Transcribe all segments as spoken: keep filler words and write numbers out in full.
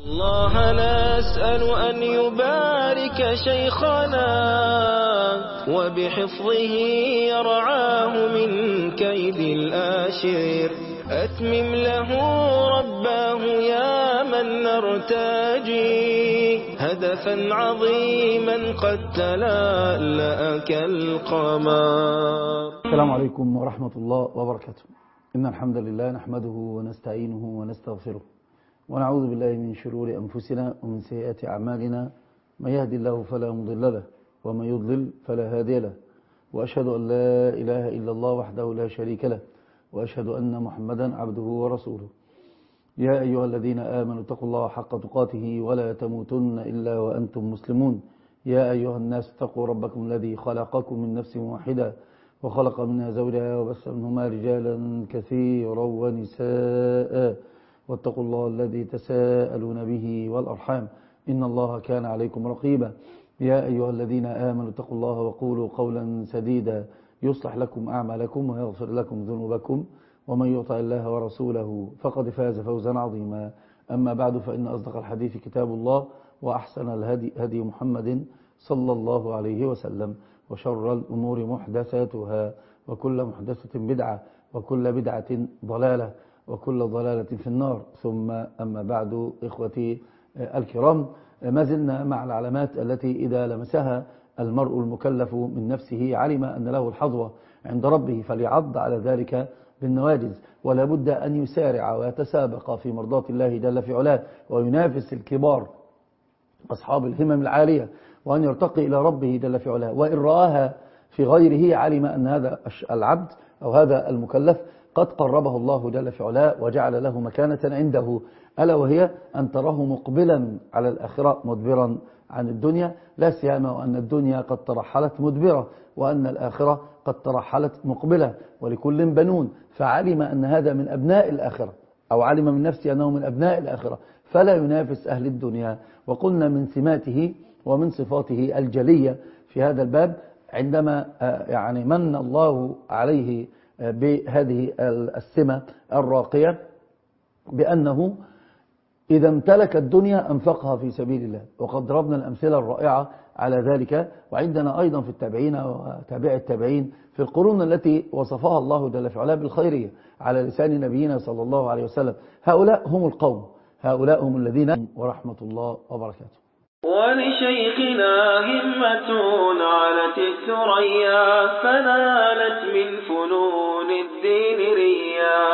الله نسأل أن يبارك شيخنا وبحفظه يرعاه من كيد الآشر. أتمم له رباه يا من نرتجي هدفا عظيما قد تلألأ كالقمر. السلام عليكم ورحمة الله وبركاته. إن الحمد لله نحمده ونستعينه ونستغفره ونعوذ بالله من شرور أنفسنا ومن سيئات أعمالنا. من يهدي الله فلا مضل له ومن يضلل فلا هادي له، وأشهد أن لا إله إلا الله وحده لا شريك له، وأشهد أن محمدا عبده ورسوله. يا أيها الذين آمنوا اتقوا الله حق تقاته ولا تموتن إلا وأنتم مسلمون. يا أيها الناس اتقوا ربكم الذي خلقكم من نفس واحدة وخلق منها زوجها وبث منهما رجالا كثيرا ونساء، واتقوا الله الذي تساءلون به والأرحام إن الله كان عليكم رقيبا. يا أيها الذين آمنوا اتقوا الله وقولوا قولا سديدا يصلح لكم أعمالكم ويغفر لكم ذنوبكم، ومن يطع الله ورسوله فقد فاز فوزا عظيما. أما بعد، فإن أصدق الحديث كتاب الله، وأحسن الهدي هدي محمد صلى الله عليه وسلم، وشر الأمور محدثاتها، وكل محدثة بدعة، وكل بدعة ضلالة، وكل ضلالة في النار. ثم أما بعد، إخوتي الكرام، ما زلنا مع العلامات التي إذا لمسها المرء المكلف من نفسه علم أن له الحظوة عند ربه، فليعض على ذلك بالنواجذ، ولا بد أن يسارع ويتسابق في مرضاة الله جل في علاه، وينافس الكبار أصحاب الهمم العالية، وأن يرتقي إلى ربه جل في علاه. وإن رآها في غيره علم أن هذا العبد أو هذا المكلف قد قربه الله جل في علاه وجعل له مكانة عنده، ألا وهي أن تراه مقبلا على الآخرة مدبرا عن الدنيا، لا سيما وأن الدنيا قد ترحلت مدبرة، وأن الآخرة قد ترحلت مقبلة، ولكل بنون. فعلم أن هذا من أبناء الآخرة، أو علم من نفسه أنه من أبناء الآخرة، فلا ينافس أهل الدنيا. وقلنا من سماته ومن صفاته الجلية في هذا الباب عندما يعني من الله عليه بهذه السمة الراقية بأنه إذا امتلك الدنيا أنفقها في سبيل الله، وقد ضربنا الأمثلة الرائعة على ذلك. وعندنا أيضا في التابعين وتابع التابعين في القرون التي وصفها الله جل في علاه بالخيرية على لسان نبينا صلى الله عليه وسلم. هؤلاء هم القوم، هؤلاء هم الذين ورحمة الله وبركاته. ولشيخنا همة علت الثريا فنالت من فنون الدين ريا.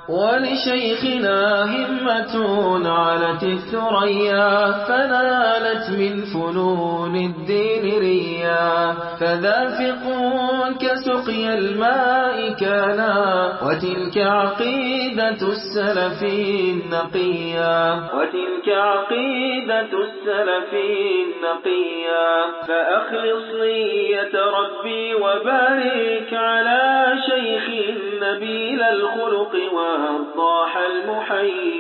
ولشيخنا همة علت الثريا فنالت من فنون الدين ريا. فذافق كسقي الماء كانا وتلك عقيدة السلف النقيا. وتلك عقيدة السلف النقيا. فأخلص نية ربي وبارك على شيخ نبيل الخلق والضاح المحيا.